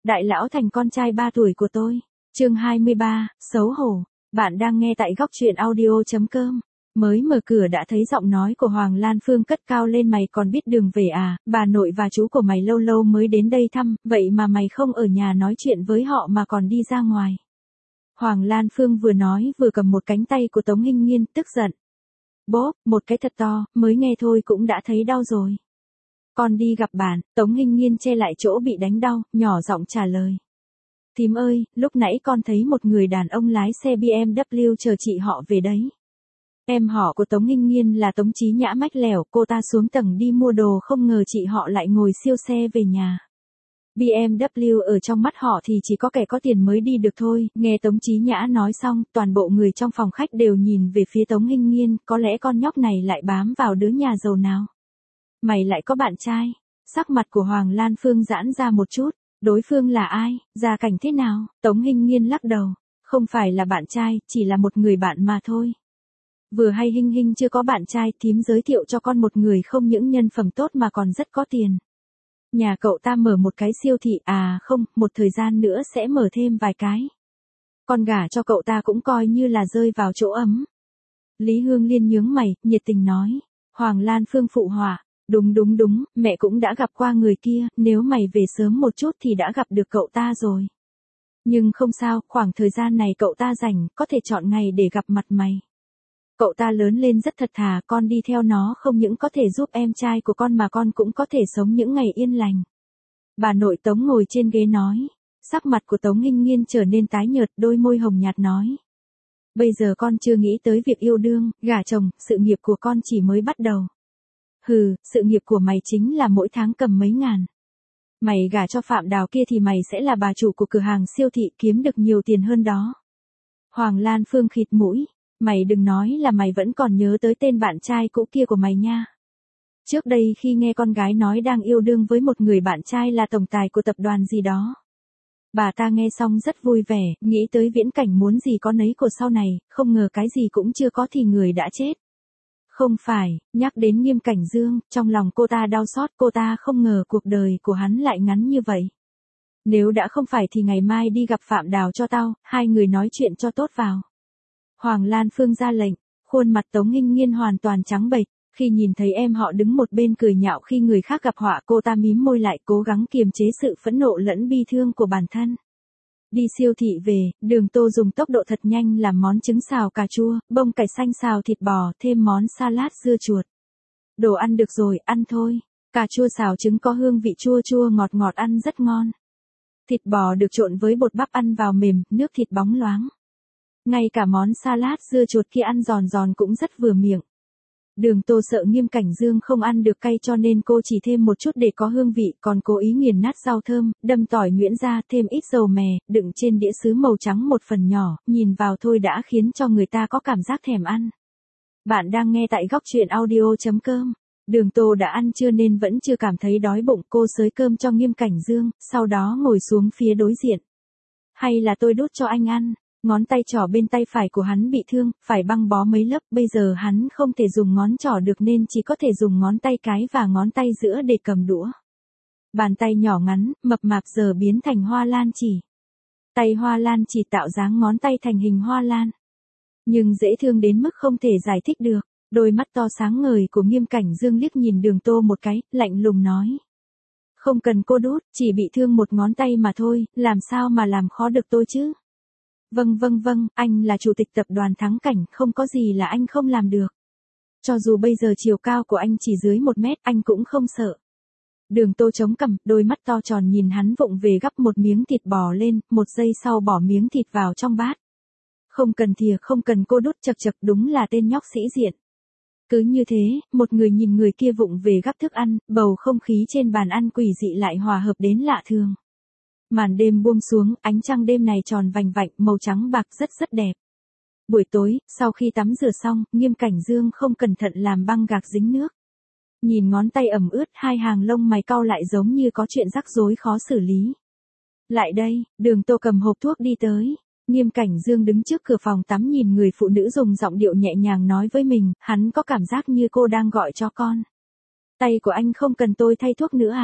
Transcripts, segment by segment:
Đại lão thành con trai 3 tuổi của tôi. Chương 23, xấu hổ. Bạn đang nghe tại góc truyện audio.com. Mới mở cửa đã thấy giọng nói của Hoàng Lan Phương cất cao lên, mày còn biết đường về à, bà nội và chú của mày lâu lâu mới đến đây thăm, vậy mà mày không ở nhà nói chuyện với họ mà còn đi ra ngoài. Hoàng Lan Phương vừa nói vừa cầm một cánh tay của Tống Hinh Nghiên, tức giận. Bốp, một cái thật to, mới nghe thôi cũng đã thấy đau rồi. Con đi gặp bạn. Tống Hinh Nghiên che lại chỗ bị đánh đau, nhỏ giọng trả lời. Thím ơi, lúc nãy con thấy một người đàn ông lái xe BMW chờ chị họ về đấy. Em họ của Tống Hinh Nghiên là Tống Chí Nhã mách lẻo, cô ta xuống tầng đi mua đồ không ngờ chị họ lại ngồi siêu xe về nhà. BMW ở trong mắt họ thì chỉ có kẻ có tiền mới đi được thôi. Nghe Tống Chí Nhã nói xong, toàn bộ người trong phòng khách đều nhìn về phía Tống Hinh Nghiên, có lẽ con nhóc này lại bám vào đứa nhà giàu nào. Mày lại có bạn trai? Sắc mặt của Hoàng Lan Phương giãn ra một chút. Đối phương là ai, gia cảnh thế nào? Tống Hinh Nghiên lắc đầu. Không phải là bạn trai, chỉ là một người bạn mà thôi. Vừa hay Hinh Hinh chưa có bạn trai, thím giới thiệu cho con một người không những nhân phẩm tốt mà còn rất có tiền. Nhà cậu ta mở một cái siêu thị, à không, một thời gian nữa sẽ mở thêm vài cái. Con gả cho cậu ta cũng coi như là rơi vào chỗ ấm. Lý Hương Liên nhướng mày, nhiệt tình nói. Hoàng Lan Phương phụ họa. Đúng, mẹ cũng đã gặp qua người kia, nếu mày về sớm một chút thì đã gặp được cậu ta rồi. Nhưng không sao, khoảng thời gian này cậu ta rảnh, có thể chọn ngày để gặp mặt mày. Cậu ta lớn lên rất thật thà, con đi theo nó không những có thể giúp em trai của con mà con cũng có thể sống những ngày yên lành. Bà nội Tống ngồi trên ghế nói. Sắc mặt của Tống Hinh Nghiên trở nên tái nhợt, đôi môi hồng nhạt nói. Bây giờ con chưa nghĩ tới việc yêu đương, gả chồng, sự nghiệp của con chỉ mới bắt đầu. Hừ, sự nghiệp của mày chính là mỗi tháng cầm mấy ngàn. Mày gả cho Phạm Đào kia thì mày sẽ là bà chủ của cửa hàng siêu thị, kiếm được nhiều tiền hơn đó. Hoàng Lan Phương khịt mũi. Mày đừng nói là mày vẫn còn nhớ tới tên bạn trai cũ kia của mày nha. Trước đây khi nghe con gái nói đang yêu đương với một người bạn trai là tổng tài của tập đoàn gì đó. Bà ta nghe xong rất vui vẻ, nghĩ tới viễn cảnh muốn gì có nấy của sau này, không ngờ cái gì cũng chưa có thì người đã chết. Không phải, nhắc đến Nghiêm Cảnh Dương, trong lòng cô ta đau xót, cô ta không ngờ cuộc đời của hắn lại ngắn như vậy. Nếu đã không phải thì ngày mai đi gặp Phạm Đào cho tao, hai người nói chuyện cho tốt vào. Hoàng Lan Phương ra lệnh, khuôn mặt Tống Hinh Nghiên hoàn toàn trắng bệch, khi nhìn thấy em họ đứng một bên cười nhạo khi người khác gặp họa, cô ta mím môi lại cố gắng kiềm chế sự phẫn nộ lẫn bi thương của bản thân. Đi siêu thị về, Đường Tô dùng tốc độ thật nhanh làm món trứng xào cà chua, bông cải xanh xào thịt bò, thêm món salad dưa chuột. Đồ ăn được rồi, ăn thôi. Cà chua xào trứng có hương vị chua chua ngọt ngọt ăn rất ngon. Thịt bò được trộn với bột bắp ăn vào mềm, nước thịt bóng loáng. Ngay cả món salad dưa chuột kia ăn giòn giòn cũng rất vừa miệng. Đường Tô sợ Nghiêm Cảnh Dương không ăn được cay cho nên cô chỉ thêm một chút để có hương vị, còn cố ý nghiền nát rau thơm, đâm tỏi nhuyễn ra, thêm ít dầu mè, đựng trên đĩa sứ màu trắng một phần nhỏ, nhìn vào thôi đã khiến cho người ta có cảm giác thèm ăn. Bạn đang nghe tại góc truyện audio.com. Đường Tô đã ăn trưa nên vẫn chưa cảm thấy đói bụng, cô xới cơm cho Nghiêm Cảnh Dương, sau đó ngồi xuống phía đối diện. Hay là tôi đút cho anh ăn? Ngón tay trỏ bên tay phải của hắn bị thương, phải băng bó mấy lớp, bây giờ hắn không thể dùng ngón trỏ được nên chỉ có thể dùng ngón tay cái và ngón tay giữa để cầm đũa. Bàn tay nhỏ ngắn, mập mạp giờ biến thành hoa lan chỉ. Tay hoa lan chỉ tạo dáng ngón tay thành hình hoa lan. Nhưng dễ thương đến mức không thể giải thích được. Đôi mắt to sáng ngời của Nghiêm Cảnh Dương liếc nhìn Đường Tô một cái, lạnh lùng nói. Không cần cô đút, chỉ bị thương một ngón tay mà thôi, làm sao mà làm khó được tôi chứ? Vâng, anh là chủ tịch tập đoàn Thắng Cảnh, không có gì là anh không làm được. Cho dù bây giờ chiều cao của anh chỉ dưới 1 mét, anh cũng không sợ. Đường Tô chống cằm, đôi mắt to tròn nhìn hắn vụng về gắp một miếng thịt bò lên, 1 giây sau bỏ miếng thịt vào trong bát. Không cần thìa, không cần cô đút, chật chật, đúng là tên nhóc sĩ diện. Cứ như thế, một người nhìn người kia vụng về gắp thức ăn, bầu không khí trên bàn ăn quỷ dị lại hòa hợp đến lạ thường. Màn đêm buông xuống, ánh trăng đêm này tròn vành vạnh, màu trắng bạc rất đẹp. Buổi tối, sau khi tắm rửa xong, Nghiêm Cảnh Dương không cẩn thận làm băng gạc dính nước. Nhìn ngón tay ẩm ướt, hai hàng lông mày cau lại giống như có chuyện rắc rối khó xử lý. Lại đây, Đường Tô cầm hộp thuốc đi tới. Nghiêm Cảnh Dương đứng trước cửa phòng tắm nhìn người phụ nữ dùng giọng điệu nhẹ nhàng nói với mình, hắn có cảm giác như cô đang gọi cho con. Tay của anh không cần tôi thay thuốc nữa à?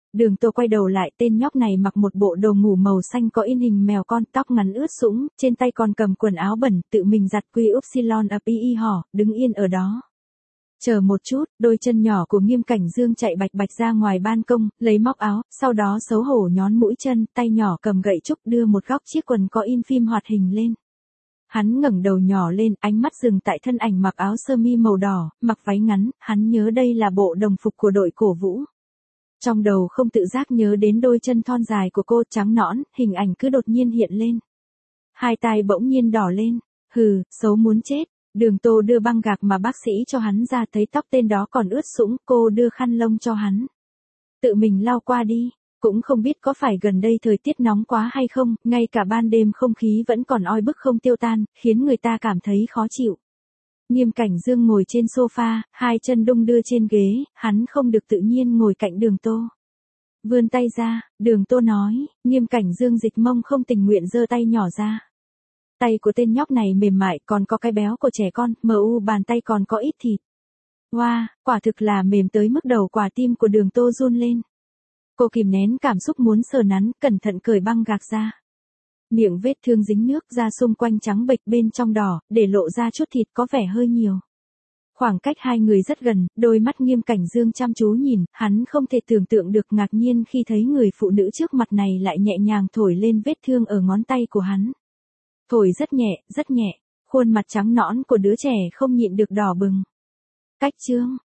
Đường Tô quay đầu lại, tên nhóc này mặc một bộ đồ ngủ màu xanh có in hình mèo con, tóc ngắn ướt sũng, trên tay còn cầm quần áo bẩn, tự mình giặt quy upsilon pi hỏ, đứng yên ở đó. Chờ một chút, đôi chân nhỏ của Nghiêm Cảnh Dương chạy bạch bạch ra ngoài ban công, lấy móc áo, sau đó xấu hổ nhón mũi chân, tay nhỏ cầm gậy trúc đưa một góc chiếc quần có in phim hoạt hình lên. Hắn ngẩng đầu nhỏ lên, ánh mắt dừng tại thân ảnh mặc áo sơ mi màu đỏ, mặc váy ngắn, hắn nhớ đây là bộ đồng phục của đội cổ vũ. Trong đầu không tự giác nhớ đến đôi chân thon dài của cô trắng nõn, hình ảnh cứ đột nhiên hiện lên. Hai tai bỗng nhiên đỏ lên, hừ, xấu muốn chết. Đường Tô đưa băng gạc mà bác sĩ cho hắn ra, thấy tóc tên đó còn ướt sũng, cô đưa khăn lông cho hắn. Tự mình lau qua đi, cũng không biết có phải gần đây thời tiết nóng quá hay không, ngay cả ban đêm không khí vẫn còn oi bức không tiêu tan, khiến người ta cảm thấy khó chịu. Nghiêm Cảnh Dương ngồi trên sofa, hai chân đung đưa trên ghế, hắn không được tự nhiên ngồi cạnh Đường Tô. Vươn tay ra, Đường Tô nói, Nghiêm Cảnh Dương dịch mông không tình nguyện giơ tay nhỏ ra. Tay của tên nhóc này mềm mại, còn có cái béo của trẻ con, bàn tay còn có ít thịt. Wow, quả thực là mềm tới mức đầu quả tim của Đường Tô run lên. Cô kìm nén cảm xúc muốn sờ nắn, cẩn thận cởi băng gạc ra. Miệng vết thương dính nước, da xung quanh trắng bệch, bên trong đỏ, để lộ ra chút thịt có vẻ hơi nhiều. Khoảng cách hai người rất gần, đôi mắt Nghiêm Cảnh Dương chăm chú nhìn, hắn không thể tưởng tượng được ngạc nhiên khi thấy người phụ nữ trước mặt này lại nhẹ nhàng thổi lên vết thương ở ngón tay của hắn. Thổi rất nhẹ, khuôn mặt trắng nõn của đứa trẻ không nhịn được đỏ bừng. Cách chương